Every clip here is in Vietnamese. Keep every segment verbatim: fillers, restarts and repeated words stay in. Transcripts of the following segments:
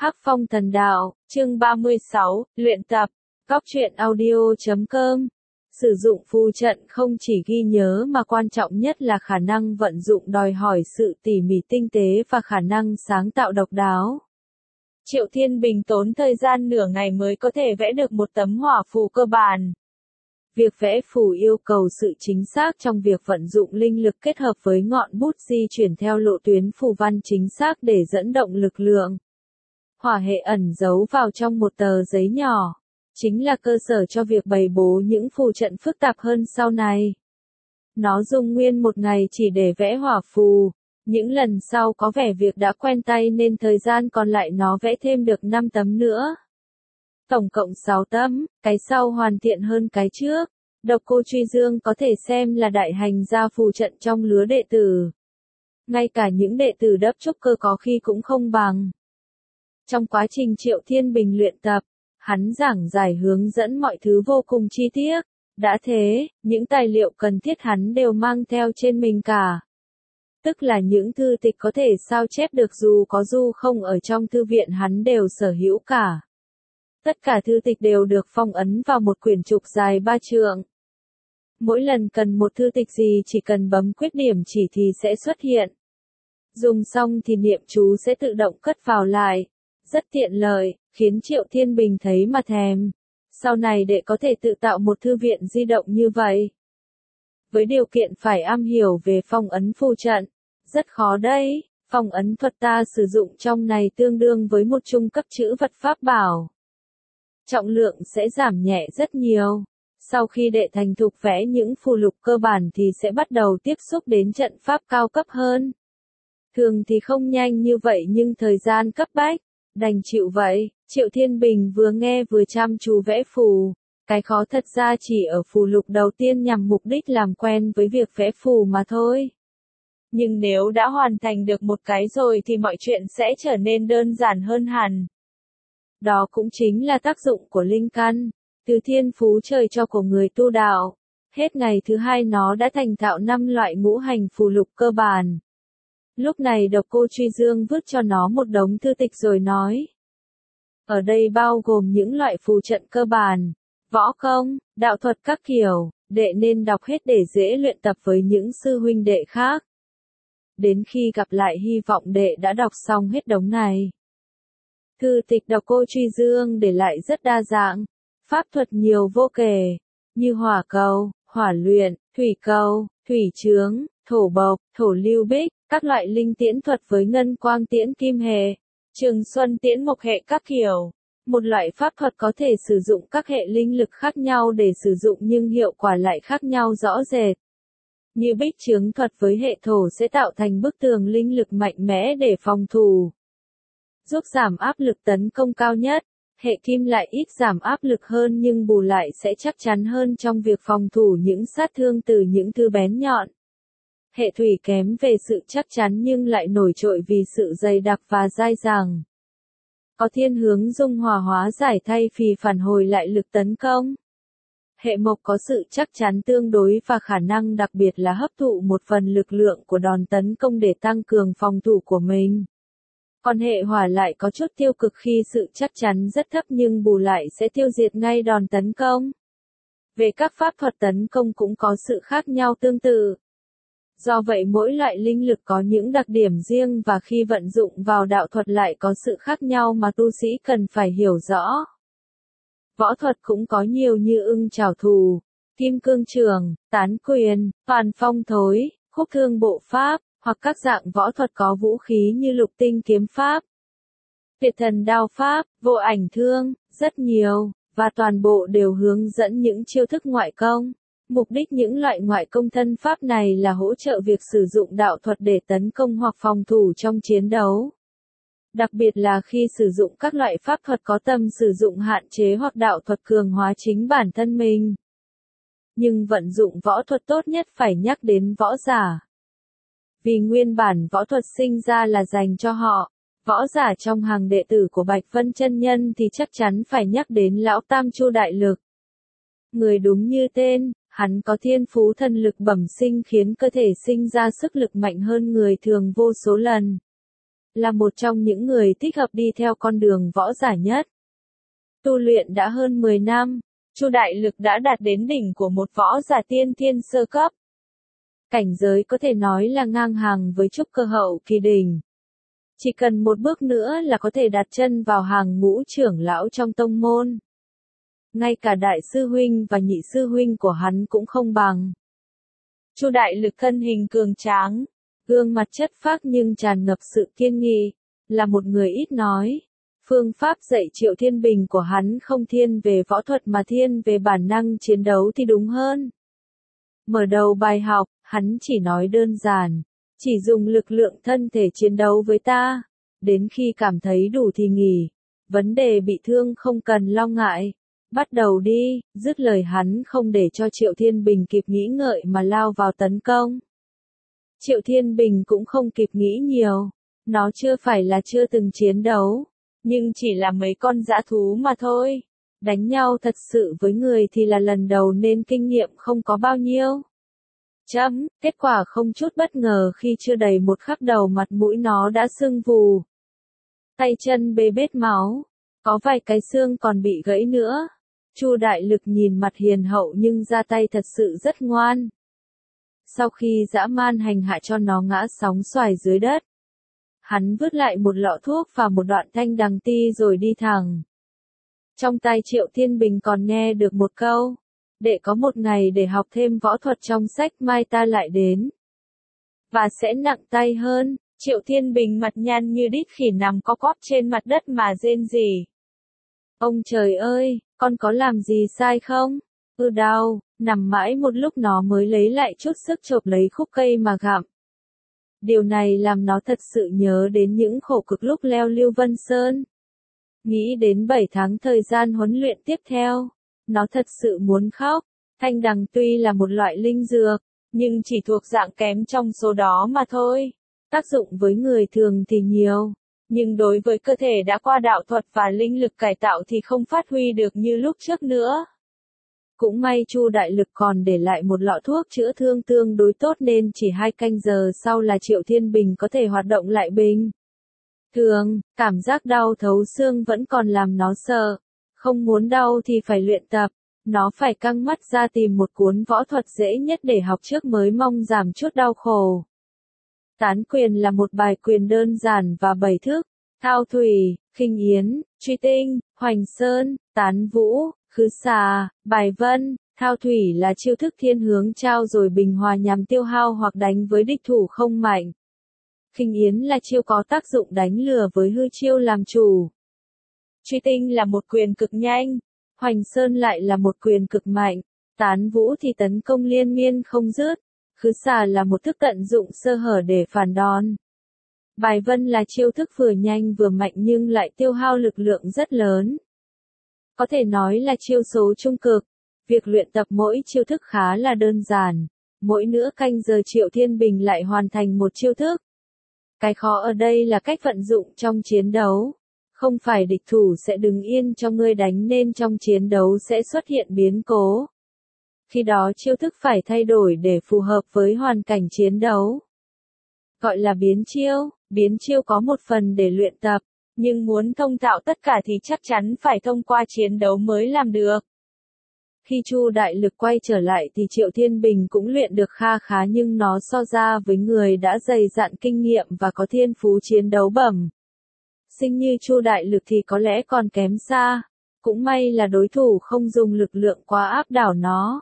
Hắc Phong Thần Đạo, chương ba mươi sáu, luyện tập, Cóc truyện audio chấm com. Sử dụng phù trận không chỉ ghi nhớ mà quan trọng nhất là khả năng vận dụng đòi hỏi sự tỉ mỉ tinh tế và khả năng sáng tạo độc đáo. Triệu Thiên Bình tốn thời gian nửa ngày mới có thể vẽ được một tấm hỏa phù cơ bản. Việc vẽ phù yêu cầu sự chính xác trong việc vận dụng linh lực kết hợp với ngọn bút di chuyển theo lộ tuyến phù văn chính xác để dẫn động lực lượng. Hỏa hệ ẩn giấu vào trong một tờ giấy nhỏ, chính là cơ sở cho việc bày bố những phù trận phức tạp hơn sau này. Nó dùng nguyên một ngày chỉ để vẽ hỏa phù, những lần sau có vẻ việc đã quen tay nên thời gian còn lại nó vẽ thêm được năm tấm nữa. Tổng cộng sáu tấm, cái sau hoàn thiện hơn cái trước. Độc Cô Truy Dương có thể xem là đại hành gia phù trận trong lứa đệ tử. Ngay cả những đệ tử đấp trúc cơ có khi cũng không bằng. Trong quá trình Triệu Thiên Bình luyện tập, hắn giảng giải hướng dẫn mọi thứ vô cùng chi tiết. Đã thế, những tài liệu cần thiết hắn đều mang theo trên mình cả. Tức là những thư tịch có thể sao chép được dù có du không ở trong thư viện hắn đều sở hữu cả. Tất cả thư tịch đều được phong ấn vào một quyển trục dài ba trượng. Mỗi lần cần một thư tịch gì chỉ cần bấm quyết điểm chỉ thì sẽ xuất hiện. Dùng xong thì niệm chú sẽ tự động cất vào lại. Rất tiện lợi, khiến Triệu Thiên Bình thấy mà thèm. Sau này để có thể tự tạo một thư viện di động như vậy. Với điều kiện phải am hiểu về phong ấn phù trận. Rất khó đấy, phong ấn thuật ta sử dụng trong này tương đương với một trung cấp chữ vật pháp bảo. Trọng lượng sẽ giảm nhẹ rất nhiều. Sau khi đệ thành thục vẽ những phù lục cơ bản thì sẽ bắt đầu tiếp xúc đến trận pháp cao cấp hơn. Thường thì không nhanh như vậy nhưng thời gian cấp bách, đành chịu vậy. Triệu Thiên Bình vừa nghe vừa chăm chú vẽ phù. Cái khó thật ra chỉ ở phù lục đầu tiên nhằm mục đích làm quen với việc vẽ phù mà thôi. Nhưng nếu đã hoàn thành được một cái rồi thì mọi chuyện sẽ trở nên đơn giản hơn hẳn. Đó cũng chính là tác dụng của linh căn, từ thiên phú trời cho của người tu đạo. Hết ngày thứ hai nó đã thành thạo năm loại ngũ hành phù lục cơ bản. Lúc này Độc Cô Truy Dương vứt cho nó một đống thư tịch rồi nói. Ở đây bao gồm những loại phù trận cơ bản, võ công, đạo thuật các kiểu, đệ nên đọc hết để dễ luyện tập với những sư huynh đệ khác. Đến khi gặp lại hy vọng đệ đã đọc xong hết đống này. Thư tịch Độc Cô Truy Dương để lại rất đa dạng, pháp thuật nhiều vô kể, như hỏa cầu, hỏa luyện, thủy cầu, thủy chướng, thổ bộc, thổ lưu bích, các loại linh tiễn thuật với ngân quang tiễn kim hệ, trường xuân tiễn mộc hệ các kiểu. Một loại pháp thuật có thể sử dụng các hệ linh lực khác nhau để sử dụng nhưng hiệu quả lại khác nhau rõ rệt. Như bích chướng thuật với hệ thổ sẽ tạo thành bức tường linh lực mạnh mẽ để phòng thủ, giúp giảm áp lực tấn công cao nhất. Hệ kim lại ít giảm áp lực hơn nhưng bù lại sẽ chắc chắn hơn trong việc phòng thủ những sát thương từ những thứ bén nhọn. Hệ thủy kém về sự chắc chắn nhưng lại nổi trội vì sự dày đặc và dai dẳng. Có thiên hướng dung hòa hóa giải thay vì phản hồi lại lực tấn công. Hệ mộc có sự chắc chắn tương đối và khả năng đặc biệt là hấp thụ một phần lực lượng của đòn tấn công để tăng cường phòng thủ của mình. Còn hệ hỏa lại có chút tiêu cực khi sự chắc chắn rất thấp nhưng bù lại sẽ tiêu diệt ngay đòn tấn công. Về các pháp thuật tấn công cũng có sự khác nhau tương tự. Do vậy mỗi loại linh lực có những đặc điểm riêng và khi vận dụng vào đạo thuật lại có sự khác nhau mà tu sĩ cần phải hiểu rõ. Võ thuật cũng có nhiều như ưng chảo thù, kim cương trường, tán quyền, toàn phong thối, khúc thương bộ pháp, hoặc các dạng võ thuật có vũ khí như lục tinh kiếm pháp, tuyệt thần đao pháp, vô ảnh thương, rất nhiều, và toàn bộ đều hướng dẫn những chiêu thức ngoại công. Mục đích những loại ngoại công thân pháp này là hỗ trợ việc sử dụng đạo thuật để tấn công hoặc phòng thủ trong chiến đấu. Đặc biệt là khi sử dụng các loại pháp thuật có tầm sử dụng hạn chế hoặc đạo thuật cường hóa chính bản thân mình. Nhưng vận dụng võ thuật tốt nhất phải nhắc đến võ giả. Vì nguyên bản võ thuật sinh ra là dành cho họ, võ giả trong hàng đệ tử của Bạch Vân Chân Nhân thì chắc chắn phải nhắc đến Lão Tam Chu Đại Lực. Người đúng như tên, hắn có thiên phú thần lực bẩm sinh khiến cơ thể sinh ra sức lực mạnh hơn người thường vô số lần. là một trong những người thích hợp đi theo con đường võ giả nhất. Tu luyện đã hơn mười năm, Chu Đại Lực đã đạt đến đỉnh của một võ giả tiên thiên sơ cấp. Cảnh giới có thể nói là ngang hàng với trúc cơ hậu kỳ đỉnh. Chỉ cần một bước nữa là có thể đặt chân vào hàng ngũ trưởng lão trong tông môn. Ngay cả đại sư huynh và nhị sư huynh của hắn cũng không bằng. Chu Đại Lực thân hình cường tráng, gương mặt chất phác nhưng tràn ngập sự kiên nghị, là một người ít nói. Phương pháp dạy Triệu Thiên Bình của hắn không thiên về võ thuật mà thiên về bản năng chiến đấu thì đúng hơn. Mở đầu bài học, hắn chỉ nói đơn giản, chỉ dùng lực lượng thân thể chiến đấu với ta, đến khi cảm thấy đủ thì nghỉ, vấn đề bị thương không cần lo ngại, bắt đầu đi, dứt lời hắn không để cho Triệu Thiên Bình kịp nghĩ ngợi mà lao vào tấn công. Triệu Thiên Bình cũng không kịp nghĩ nhiều, nó chưa phải là chưa từng chiến đấu, nhưng chỉ là mấy con dã thú mà thôi, đánh nhau thật sự với người thì là lần đầu nên kinh nghiệm không có bao nhiêu. Chấm, kết quả không chút bất ngờ khi chưa đầy một khắc đầu mặt mũi nó đã sưng vù. Tay chân bê bết máu, có vài cái xương còn bị gãy nữa. Chu Đại Lực nhìn mặt hiền hậu nhưng ra tay thật sự rất ngoan. Sau khi dã man hành hạ cho nó ngã sóng xoài dưới đất, hắn vứt lại một lọ thuốc và một đoạn thanh đằng ti rồi đi thẳng. Trong tai Triệu Thiên Bình còn nghe được một câu, để có một ngày để học thêm võ thuật trong sách mai ta lại đến. Và sẽ nặng tay hơn. Triệu Thiên Bình mặt nhăn như đít khỉ nằm co quắp trên mặt đất mà rên rỉ. Ông trời ơi, con có làm gì sai không? Ừ đau, nằm mãi một lúc nó mới lấy lại chút sức chộp lấy khúc cây mà gặm. Điều này làm nó thật sự nhớ đến những khổ cực lúc leo Lưu Vân Sơn. Nghĩ đến bảy tháng thời gian huấn luyện tiếp theo, nó thật sự muốn khóc. Thanh đằng tuy là một loại linh dược, nhưng chỉ thuộc dạng kém trong số đó mà thôi. Tác dụng với người thường thì nhiều, nhưng đối với cơ thể đã qua đạo thuật và linh lực cải tạo thì không phát huy được như lúc trước nữa. Cũng may Chu Đại Lực còn để lại một lọ thuốc chữa thương tương đối tốt nên chỉ hai canh giờ sau là Triệu Thiên Bình có thể hoạt động lại bình thường, cảm giác đau thấu xương vẫn còn làm nó sợ. Không muốn đau thì phải luyện tập, nó phải căng mắt ra tìm một cuốn võ thuật dễ nhất để học trước mới mong giảm chút đau khổ. Tán quyền là một bài quyền đơn giản và bảy thức, thao thủy, khinh yến, truy tinh, hoành sơn, tán vũ, khứ xà, bài vân. Thao thủy là chiêu thức thiên hướng trao rồi bình hòa nhằm tiêu hao hoặc đánh với địch thủ không mạnh. Khinh yến là chiêu có tác dụng đánh lừa với hư chiêu làm chủ. Truy tinh là một quyền cực nhanh, hoành sơn lại là một quyền cực mạnh, tán vũ thì tấn công liên miên không dứt, khứ xà là một thức tận dụng sơ hở để phản đòn. Bài vân là chiêu thức vừa nhanh vừa mạnh nhưng lại tiêu hao lực lượng rất lớn. Có thể nói là chiêu số trung cực, việc luyện tập mỗi chiêu thức khá là đơn giản, mỗi nửa canh giờ Triệu Thiên Bình lại hoàn thành một chiêu thức. Cái khó ở đây là cách vận dụng trong chiến đấu. Không phải địch thủ sẽ đứng yên cho ngươi đánh nên trong chiến đấu sẽ xuất hiện biến cố. Khi đó chiêu thức phải thay đổi để phù hợp với hoàn cảnh chiến đấu. Gọi là biến chiêu, biến chiêu có một phần để luyện tập, nhưng muốn thông thạo tất cả thì chắc chắn phải thông qua chiến đấu mới làm được. Khi Chu Đại Lực quay trở lại thì Triệu Thiên Bình cũng luyện được kha khá nhưng nó so ra với người đã dày dặn kinh nghiệm và có thiên phú chiến đấu bẩm sinh như Chu Đại Lực thì có lẽ còn kém xa. Cũng may là đối thủ không dùng lực lượng quá áp đảo nó.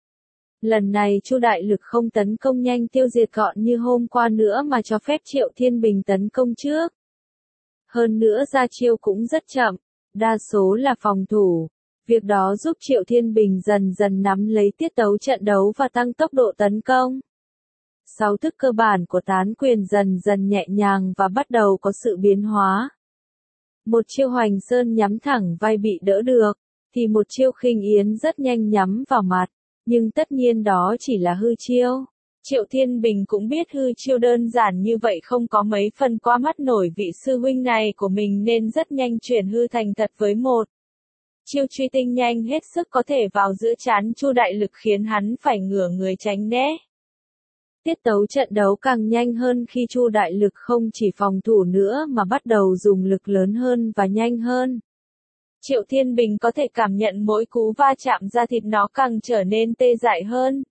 Lần này Chu Đại Lực không tấn công nhanh tiêu diệt gọn như hôm qua nữa mà cho phép Triệu Thiên Bình tấn công trước. Hơn nữa ra chiêu cũng rất chậm, đa số là phòng thủ. Việc đó giúp Triệu Thiên Bình dần dần nắm lấy tiết tấu trận đấu và tăng tốc độ tấn công. Sáu thức cơ bản của tán quyền dần dần nhẹ nhàng và bắt đầu có sự biến hóa. Một chiêu hoành sơn nhắm thẳng vai bị đỡ được, thì một chiêu khinh yến rất nhanh nhắm vào mặt, nhưng tất nhiên đó chỉ là hư chiêu. Triệu Thiên Bình cũng biết hư chiêu đơn giản như vậy không có mấy phần qua mắt nổi vị sư huynh này của mình nên rất nhanh chuyển hư thành thật với một. Chiêu truy tinh nhanh hết sức có thể vào giữa trán Chu Đại Lực khiến hắn phải ngửa người tránh né. Tiết tấu trận đấu càng nhanh hơn khi Chu Đại Lực không chỉ phòng thủ nữa mà bắt đầu dùng lực lớn hơn và nhanh hơn. Triệu Thiên Bình có thể cảm nhận mỗi cú va chạm da thịt nó càng trở nên tê dại hơn.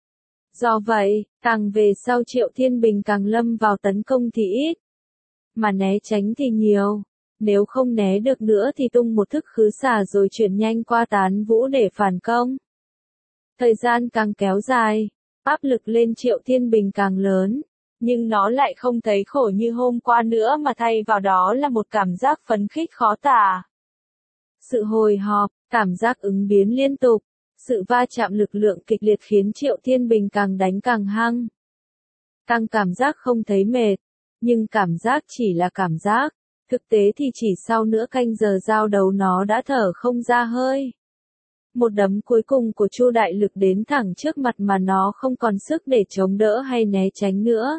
Do vậy, càng về sau Triệu Thiên Bình càng lâm vào tấn công thì ít, mà né tránh thì nhiều. Nếu không né được nữa thì tung một thức khứ xả rồi chuyển nhanh qua tán vũ để phản công. Thời gian càng kéo dài, áp lực lên Triệu Thiên Bình càng lớn, nhưng nó lại không thấy khổ như hôm qua nữa mà thay vào đó là một cảm giác phấn khích khó tả. Sự hồi hộp, cảm giác ứng biến liên tục, sự va chạm lực lượng kịch liệt khiến Triệu Thiên Bình càng đánh càng hăng. Càng cảm giác không thấy mệt, nhưng cảm giác chỉ là cảm giác, thực tế thì chỉ sau nửa canh giờ giao đấu nó đã thở không ra hơi. Một đấm cuối cùng của Chu Đại Lực đến thẳng trước mặt mà nó không còn sức để chống đỡ hay né tránh nữa.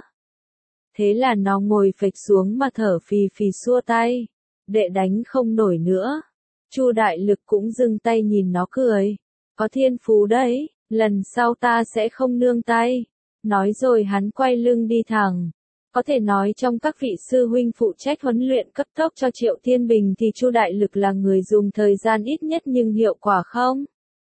Thế là nó ngồi phịch xuống mà thở phì phì xua tay. Đệ đánh không nổi nữa. Chu Đại Lực cũng dừng tay nhìn nó cười. Có thiên phú đấy, lần sau ta sẽ không nương tay. Nói rồi hắn quay lưng đi thẳng. Có thể nói trong các vị sư huynh phụ trách huấn luyện cấp tốc cho Triệu Thiên Bình thì Chu Đại Lực là người dùng thời gian ít nhất nhưng hiệu quả không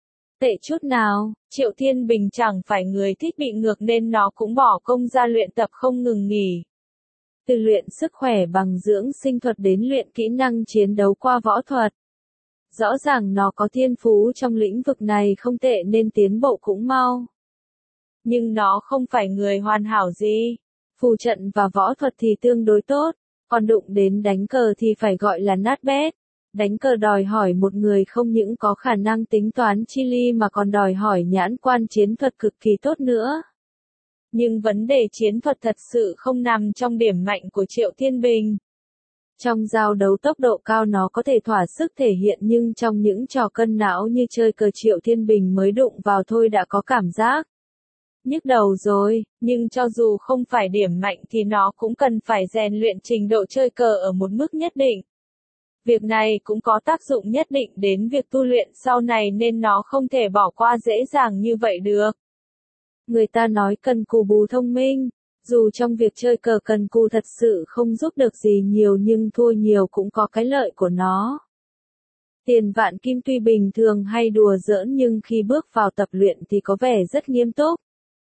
tệ chút nào. Triệu Thiên Bình chẳng phải người thích bị ngược nên nó cũng bỏ công ra luyện tập không ngừng nghỉ. Từ luyện sức khỏe bằng dưỡng sinh thuật đến luyện kỹ năng chiến đấu qua võ thuật. Rõ ràng nó có thiên phú trong lĩnh vực này không tệ nên tiến bộ cũng mau. Nhưng nó không phải người hoàn hảo gì. Phù trận và võ thuật thì tương đối tốt, còn đụng đến đánh cờ thì phải gọi là nát bét. Đánh cờ đòi hỏi một người không những có khả năng tính toán chi ly mà còn đòi hỏi nhãn quan chiến thuật cực kỳ tốt nữa. Nhưng vấn đề chiến thuật thật sự không nằm trong điểm mạnh của Triệu Thiên Bình. Trong giao đấu tốc độ cao nó có thể thỏa sức thể hiện nhưng trong những trò cân não như chơi cờ Triệu Thiên Bình mới đụng vào thôi đã có cảm giác nhức đầu rồi, nhưng cho dù không phải điểm mạnh thì nó cũng cần phải rèn luyện trình độ chơi cờ ở một mức nhất định. Việc này cũng có tác dụng nhất định đến việc tu luyện sau này nên nó không thể bỏ qua dễ dàng như vậy được. Người ta nói cần cù bù thông minh, dù trong việc chơi cờ cần cù thật sự không giúp được gì nhiều nhưng thua nhiều cũng có cái lợi của nó. Tiền Vạn Kim tuy bình thường hay đùa giỡn nhưng khi bước vào tập luyện thì có vẻ rất nghiêm túc.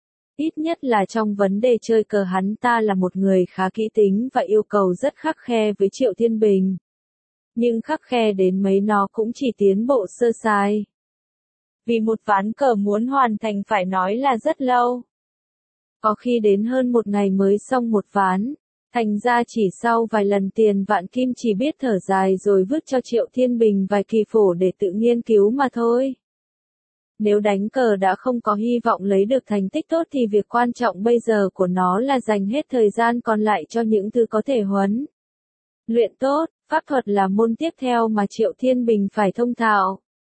Ít nhất là trong vấn đề chơi cờ hắn ta là một người khá kỹ tính và yêu cầu rất khắt khe với Triệu Thiên Bình. Nhưng khắt khe đến mấy nó cũng chỉ tiến bộ sơ sài. Vì một ván cờ muốn hoàn thành phải nói là rất lâu. Có khi đến hơn một ngày mới xong một ván. Thành ra chỉ sau vài lần Tiền Vạn Kim chỉ biết thở dài rồi vứt cho Triệu Thiên Bình vài kỳ phổ để tự nghiên cứu mà thôi. Nếu đánh cờ đã không có hy vọng lấy được thành tích tốt thì việc quan trọng bây giờ của nó là dành hết thời gian còn lại cho những thứ có thể huấn luyện tốt. Pháp thuật là môn tiếp theo mà Triệu Thiên Bình phải thông thạo.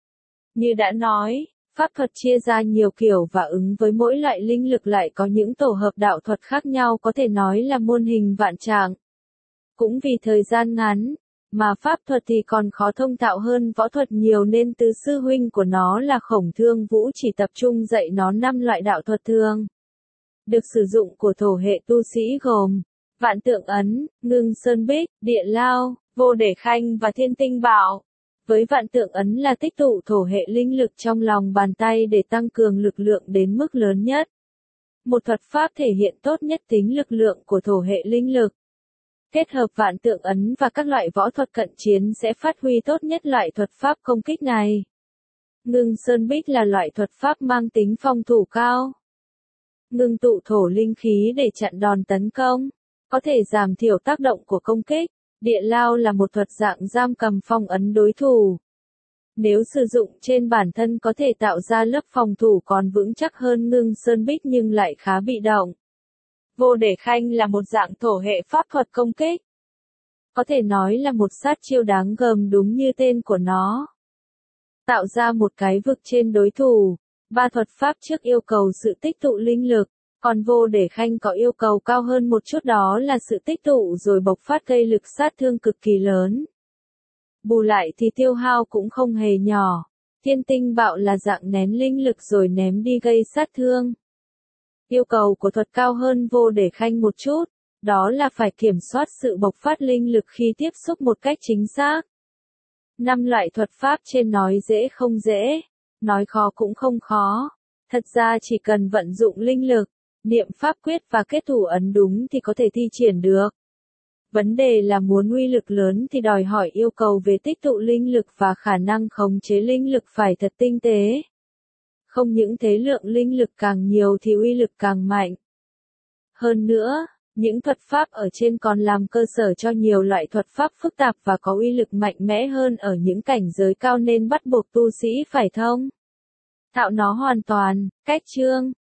Như đã nói, pháp thuật chia ra nhiều kiểu và ứng với mỗi loại linh lực lại có những tổ hợp đạo thuật khác nhau có thể nói là muôn hình vạn trạng. Cũng vì thời gian ngắn, mà pháp thuật thì còn khó thông thạo hơn võ thuật nhiều nên từ sư huynh của nó là Khổng Thương Vũ chỉ tập trung dạy nó năm loại đạo thuật thường. Được sử dụng của thổ hệ tu sĩ gồm Vạn Tượng Ấn, Ngưng Sơn Bích, Địa Lao, Vô Để Khanh và Thiên Tinh Bảo. Với Vạn Tượng Ấn là tích tụ thổ hệ linh lực trong lòng bàn tay để tăng cường lực lượng đến mức lớn nhất. Một thuật pháp thể hiện tốt nhất tính lực lượng của thổ hệ linh lực. Kết hợp Vạn Tượng Ấn và các loại võ thuật cận chiến sẽ phát huy tốt nhất loại thuật pháp công kích này. Ngưng Sơn Bích là loại thuật pháp mang tính phòng thủ cao. Ngưng tụ thổ linh khí để chặn đòn tấn công, có thể giảm thiểu tác động của công kích. Địa Lao là một thuật dạng giam cầm phong ấn đối thủ. Nếu sử dụng trên bản thân có thể tạo ra lớp phòng thủ còn vững chắc hơn Ngưng Sơn Bích nhưng lại khá bị động. Vô Để Khanh là một dạng thổ hệ pháp thuật công kích. Có thể nói là một sát chiêu đáng gờm đúng như tên của nó. Tạo ra một cái vực trên đối thủ. Ba thuật pháp trước yêu cầu sự tích tụ linh lực, còn Vô Để Khanh có yêu cầu cao hơn một chút đó là sự tích tụ rồi bộc phát gây lực sát thương cực kỳ lớn. Bù lại thì tiêu hao cũng không hề nhỏ. Thiên Tinh Bạo là dạng nén linh lực rồi ném đi gây sát thương. Yêu cầu của thuật cao hơn vô để khanh một chút, đó là phải kiểm soát sự bộc phát linh lực khi tiếp xúc một cách chính xác. Năm loại thuật pháp trên nói dễ không dễ, nói khó cũng không khó. Thật ra chỉ cần vận dụng linh lực, niệm pháp quyết và kết thủ ấn đúng thì có thể thi triển được. Vấn đề là muốn uy lực lớn thì đòi hỏi yêu cầu về tích tụ linh lực và khả năng khống chế linh lực phải thật tinh tế. Không những thế lượng linh lực càng nhiều thì uy lực càng mạnh. Hơn nữa, những thuật pháp ở trên còn làm cơ sở cho nhiều loại thuật pháp phức tạp và có uy lực mạnh mẽ hơn ở những cảnh giới cao nên bắt buộc tu sĩ phải thông thạo nó hoàn toàn. Cách chương